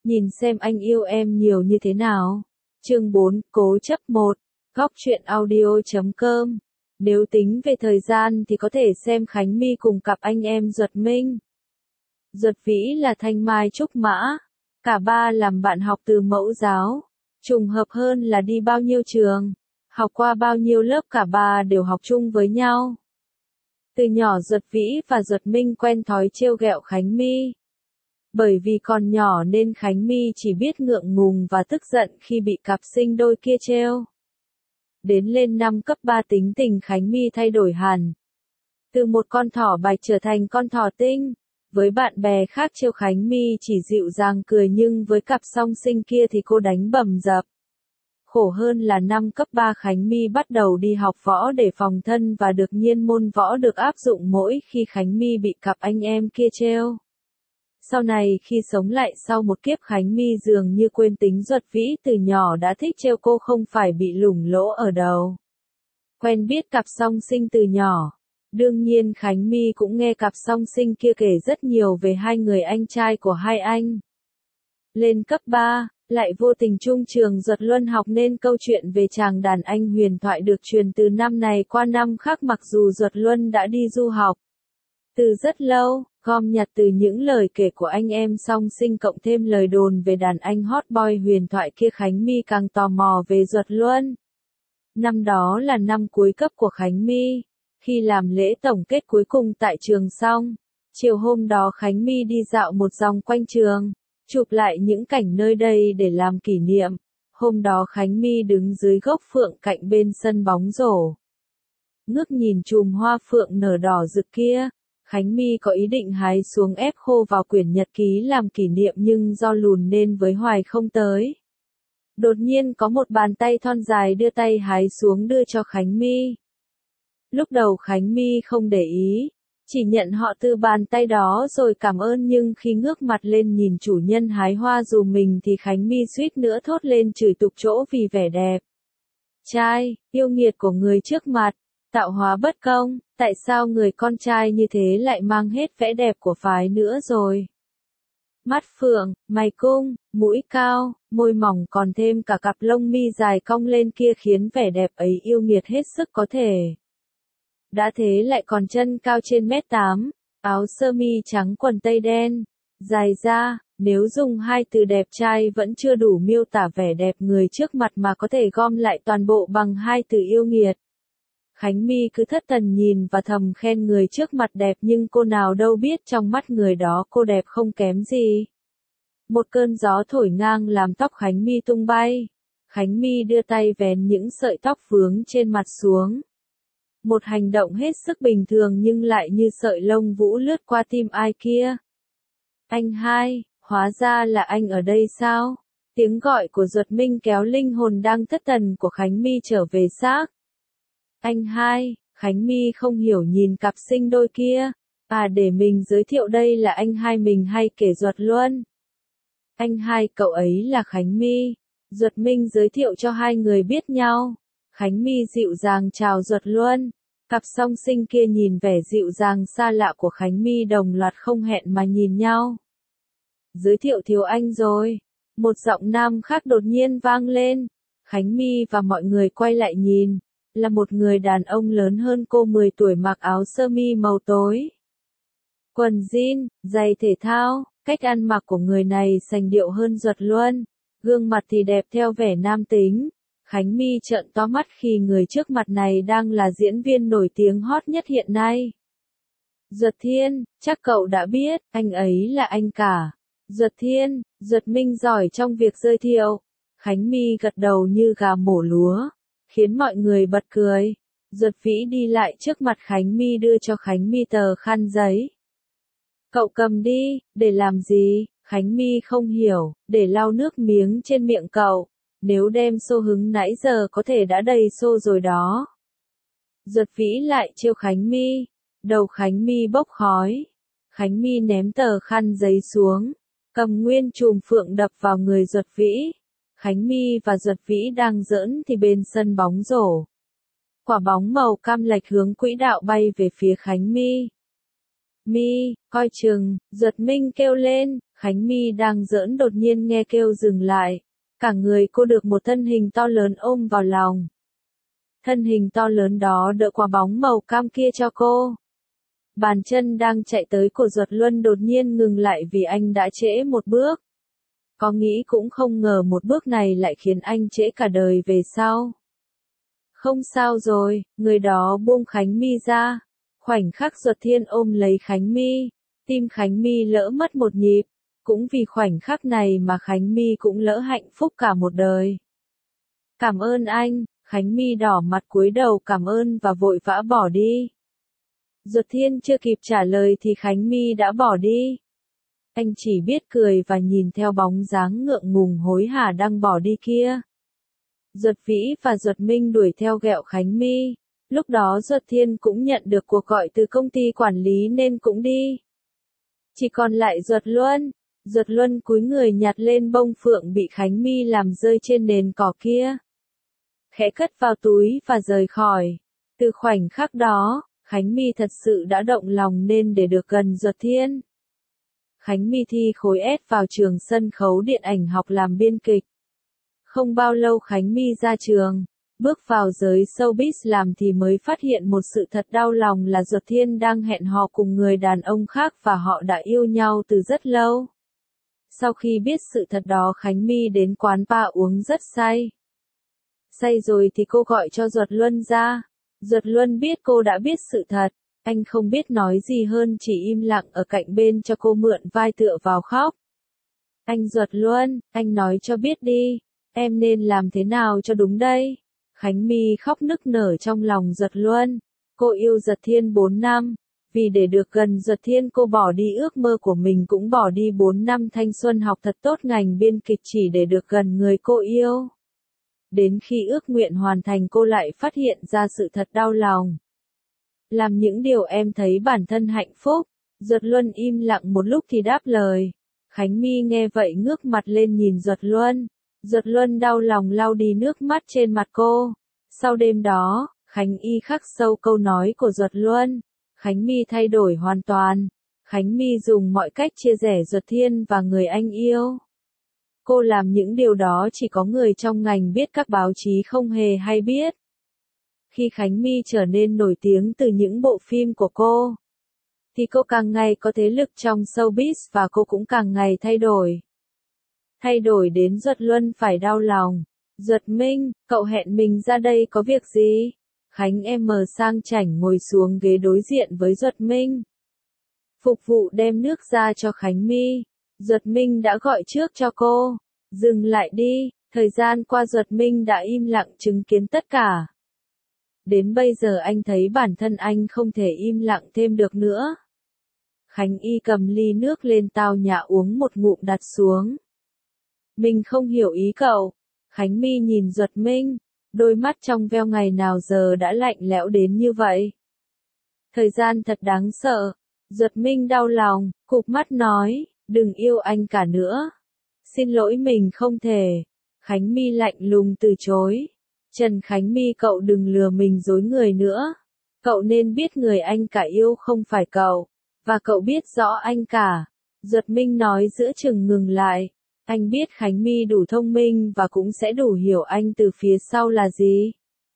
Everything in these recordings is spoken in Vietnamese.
Nhìn xem anh yêu em nhiều như thế nào. Chương 4, Cố chấp 1, Góc truyện audio.com. Nếu tính về thời gian thì có thể xem Khánh My cùng cặp anh em Duật Minh, Duật Vĩ là Thanh Mai Trúc Mã. Cả ba làm bạn học từ mẫu giáo. Trùng hợp hơn là đi bao nhiêu trường, học qua bao nhiêu lớp cả ba đều học chung với nhau. Từ nhỏ Duật Vĩ và Duật Minh quen thói trêu ghẹo Khánh My. Bởi vì còn nhỏ nên Khánh My chỉ biết ngượng ngùng và tức giận khi bị cặp sinh đôi kia trêu. Đến lên năm cấp 3 tính tình Khánh My thay đổi hẳn. Từ một con thỏ bạch trở thành con thỏ tinh. Với bạn bè khác trêu Khánh My chỉ dịu dàng cười nhưng với cặp song sinh kia thì cô đánh bầm dập. Khổ hơn là năm cấp 3 Khánh My bắt đầu đi học võ để phòng thân và được nhiên môn võ được áp dụng mỗi khi Khánh My bị cặp anh em kia trêu. Sau này khi sống lại sau một kiếp Khánh My dường như quên tính Duật Vĩ từ nhỏ đã thích trêu cô không phải bị lủng lỗ ở đầu. Quen biết cặp song sinh từ nhỏ. Đương nhiên Khánh My cũng nghe cặp song sinh kia kể rất nhiều về hai người anh trai của hai anh. Lên cấp 3, lại vô tình chung trường Duật Luân học nên câu chuyện về chàng đàn anh huyền thoại được truyền từ năm này qua năm khác mặc dù Duật Luân đã đi du học. Từ rất lâu, gom nhặt từ những lời kể của anh em song sinh cộng thêm lời đồn về đàn anh hot boy huyền thoại kia Khánh My càng tò mò về Duật Luân. Năm đó là năm cuối cấp của Khánh My. Khi làm lễ tổng kết cuối cùng tại trường xong, chiều hôm đó Khánh My đi dạo một vòng quanh trường, chụp lại những cảnh nơi đây để làm kỷ niệm. Hôm đó Khánh My đứng dưới gốc phượng cạnh bên sân bóng rổ. Ngước nhìn chùm hoa phượng nở đỏ rực kia, Khánh My có ý định hái xuống ép khô vào quyển nhật ký làm kỷ niệm nhưng do lùn nên với hoài không tới. Đột nhiên có một bàn tay thon dài đưa tay hái xuống đưa cho Khánh My. Lúc đầu Khánh My không để ý, chỉ nhận họ từ bàn tay đó rồi cảm ơn nhưng khi ngước mặt lên nhìn chủ nhân hái hoa dùm mình thì Khánh My suýt nữa thốt lên chửi tục chỗ vì vẻ đẹp. Trai, yêu nghiệt của người trước mặt, tạo hóa bất công, tại sao người con trai như thế lại mang hết vẻ đẹp của phái nữa rồi. Mắt phượng, mày cung, mũi cao, môi mỏng còn thêm cả cặp lông mi dài cong lên kia khiến vẻ đẹp ấy yêu nghiệt hết sức có thể. Đã thế lại còn chân cao trên 1m8, áo sơ mi trắng quần tây đen, dài da, nếu dùng hai từ đẹp trai vẫn chưa đủ miêu tả vẻ đẹp người trước mặt mà có thể gom lại toàn bộ bằng hai từ yêu nghiệt. Khánh My cứ thất thần nhìn và thầm khen người trước mặt đẹp nhưng cô nào đâu biết trong mắt người đó cô đẹp không kém gì. Một cơn gió thổi ngang làm tóc Khánh My tung bay. Khánh My đưa tay vén những sợi tóc vướng trên mặt xuống. Một hành động hết sức bình thường nhưng lại như sợi lông vũ lướt qua tim ai kia. Anh hai, hóa ra là anh ở đây sao? Tiếng gọi của Duật Minh kéo linh hồn đang thất thần của Khánh My trở về xác. Anh hai, Khánh My không hiểu nhìn cặp sinh đôi kia. À để mình giới thiệu đây là anh hai mình hay kể Duật Luân. Anh hai cậu ấy là Khánh My. Duật Minh giới thiệu cho hai người biết nhau. Khánh My dịu dàng chào Duật Luân. Cặp song sinh kia nhìn vẻ dịu dàng xa lạ của Khánh My đồng loạt không hẹn mà nhìn nhau. Giới thiệu thiếu anh rồi. Một giọng nam khác đột nhiên vang lên. Khánh My và mọi người quay lại nhìn. Là một người đàn ông lớn hơn cô 10 tuổi mặc áo sơ mi màu tối. Quần jean, giày thể thao, cách ăn mặc của người này sành điệu hơn Duật Luân. Gương mặt thì đẹp theo vẻ nam tính. Khánh My trợn to mắt khi người trước mặt này đang là diễn viên nổi tiếng hot nhất hiện nay. Duật Thiên, chắc cậu đã biết, anh ấy là anh cả. Duật Thiên, Duật Minh giỏi trong việc giới thiệu. Khánh My gật đầu như gà mổ lúa, khiến mọi người bật cười. Duật Vĩ đi lại trước mặt Khánh My đưa cho Khánh My tờ khăn giấy. Cậu cầm đi, để làm gì? Khánh My không hiểu, để lau nước miếng trên miệng cậu. Nếu đem xô hứng nãy giờ có thể đã đầy xô rồi đó. Duật Vĩ lại trêu Khánh My. Đầu Khánh My bốc khói. Khánh My ném tờ khăn giấy xuống. Cầm nguyên chùm phượng đập vào người Duật Vĩ. Khánh My và Duật Vĩ đang giỡn thì bên sân bóng rổ. Quả bóng màu cam lệch hướng quỹ đạo bay về phía Khánh My. My, coi chừng, Duật Minh kêu lên, Khánh My đang giỡn đột nhiên nghe kêu dừng lại. Cả người cô được một thân hình to lớn ôm vào lòng. Thân hình to lớn đó đỡ quả bóng màu cam kia cho cô. Bàn chân đang chạy tới của Duật Luân đột nhiên ngừng lại vì anh đã trễ một bước. Có nghĩ cũng không ngờ một bước này lại khiến anh trễ cả đời về sau. Không sao rồi, người đó buông Khánh My ra. Khoảnh khắc Duật Thiên ôm lấy Khánh My, tim Khánh My lỡ mất một nhịp. Cũng vì khoảnh khắc này mà Khánh My cũng lỡ hạnh phúc cả một đời. Cảm ơn anh, Khánh My đỏ mặt cúi đầu cảm ơn và vội vã bỏ đi. Duật Thiên chưa kịp trả lời thì Khánh My đã bỏ đi. Anh chỉ biết cười và nhìn theo bóng dáng ngượng ngùng hối hả đang bỏ đi kia. Duật Vĩ và Duật Minh đuổi theo ghẹo Khánh My. Lúc đó Duật Thiên cũng nhận được cuộc gọi từ công ty quản lý nên cũng đi. Chỉ còn lại Duật Luân. Duật Luân cúi người nhặt lên bông phượng bị Khánh My làm rơi trên nền cỏ kia. Khẽ cất vào túi và rời khỏi. Từ khoảnh khắc đó, Khánh My thật sự đã động lòng nên để được gần Duật Thiên. Khánh My thi khối S vào trường sân khấu điện ảnh học làm biên kịch. Không bao lâu Khánh My ra trường, bước vào giới showbiz làm thì mới phát hiện một sự thật đau lòng là Duật Thiên đang hẹn hò cùng người đàn ông khác và họ đã yêu nhau từ rất lâu. Sau khi biết sự thật đó Khánh My đến quán bar uống rất say. Say rồi thì cô gọi cho Duật Luân ra. Duật Luân biết cô đã biết sự thật. Anh không biết nói gì hơn chỉ im lặng ở cạnh bên cho cô mượn vai tựa vào khóc. Anh Duật Luân, anh nói cho biết đi. Em nên làm thế nào cho đúng đây? Khánh My khóc nức nở trong lòng Duật Luân. Cô yêu Duật Thiên 4 năm. Vì để được gần Duật Thiên cô bỏ đi ước mơ của mình cũng bỏ đi 4 năm thanh xuân học thật tốt ngành biên kịch chỉ để được gần người cô yêu. Đến khi ước nguyện hoàn thành cô lại phát hiện ra sự thật đau lòng. Làm những điều em thấy bản thân hạnh phúc. Duật Luân im lặng một lúc thì đáp lời. Khánh My nghe vậy ngước mặt lên nhìn Duật Luân. Duật Luân đau lòng lau đi nước mắt trên mặt cô. Sau đêm đó, Khánh Y khắc sâu câu nói của Duật Luân. Khánh My thay đổi hoàn toàn. Khánh My dùng mọi cách chia rẽ Duật Thiên và người anh yêu. Cô làm những điều đó chỉ có người trong ngành biết, các báo chí không hề hay biết. Khi Khánh My trở nên nổi tiếng từ những bộ phim của cô, thì cô càng ngày có thế lực trong showbiz và cô cũng càng ngày thay đổi. Thay đổi đến Duật Luân phải đau lòng. Duật Minh, cậu hẹn mình ra đây có việc gì? Khánh em mờ sang chảnh ngồi xuống ghế đối diện với Duật Minh. Phục vụ đem nước ra cho Khánh My. Duật Minh đã gọi trước cho cô. Dừng lại đi, thời gian qua Duật Minh đã im lặng chứng kiến tất cả. Đến bây giờ anh thấy bản thân anh không thể im lặng thêm được nữa. Khánh Y cầm ly nước lên tao nhã uống một ngụm đặt xuống. Mình không hiểu ý cậu. Khánh My nhìn Duật Minh, đôi mắt trong veo ngày nào giờ đã lạnh lẽo đến như vậy. Thời gian thật đáng sợ. Duật Minh đau lòng, cụp mắt nói, đừng yêu anh cả nữa. Xin lỗi mình không thể. Khánh My lạnh lùng từ chối. Trần Khánh My cậu đừng lừa mình dối người nữa. Cậu nên biết người anh cả yêu không phải cậu. Và cậu biết rõ anh cả. Duật Minh nói giữa chừng ngừng lại. Anh biết Khánh My đủ thông minh và cũng sẽ đủ hiểu anh từ phía sau là gì.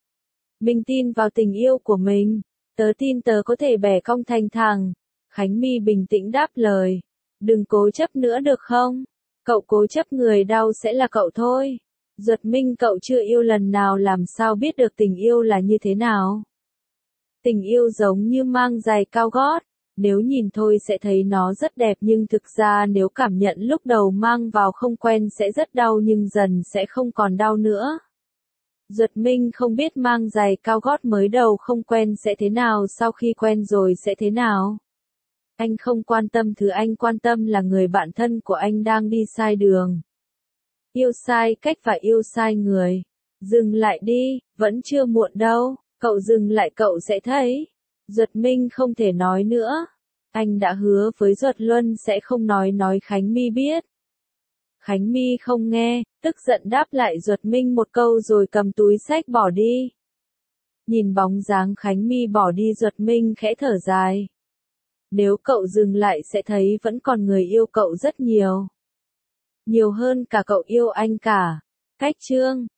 Mình tin vào tình yêu của mình. Tớ tin tớ có thể bẻ cong thành thẳng. Khánh My bình tĩnh đáp lời. Đừng cố chấp nữa được không? Cậu cố chấp người đau sẽ là cậu thôi. Duật Minh cậu chưa yêu lần nào làm sao biết được tình yêu là như thế nào? Tình yêu giống như mang giày cao gót. Nếu nhìn thôi sẽ thấy nó rất đẹp nhưng thực ra nếu cảm nhận lúc đầu mang vào không quen sẽ rất đau nhưng dần sẽ không còn đau nữa. Duật Minh không biết mang giày cao gót mới đầu không quen sẽ thế nào, sau khi quen rồi sẽ thế nào. Anh không quan tâm, thứ anh quan tâm là người bạn thân của anh đang đi sai đường. Yêu sai cách và yêu sai người. Dừng lại đi, vẫn chưa muộn đâu, cậu dừng lại cậu sẽ thấy. Duật Minh không thể nói nữa. Anh đã hứa với Duật Luân sẽ không nói Khánh My biết. Khánh My không nghe, tức giận đáp lại Duật Minh một câu rồi cầm túi xách bỏ đi. Nhìn bóng dáng Khánh My bỏ đi Duật Minh khẽ thở dài. Nếu cậu dừng lại sẽ thấy vẫn còn người yêu cậu rất nhiều. Nhiều hơn cả cậu yêu anh cả. Cách chương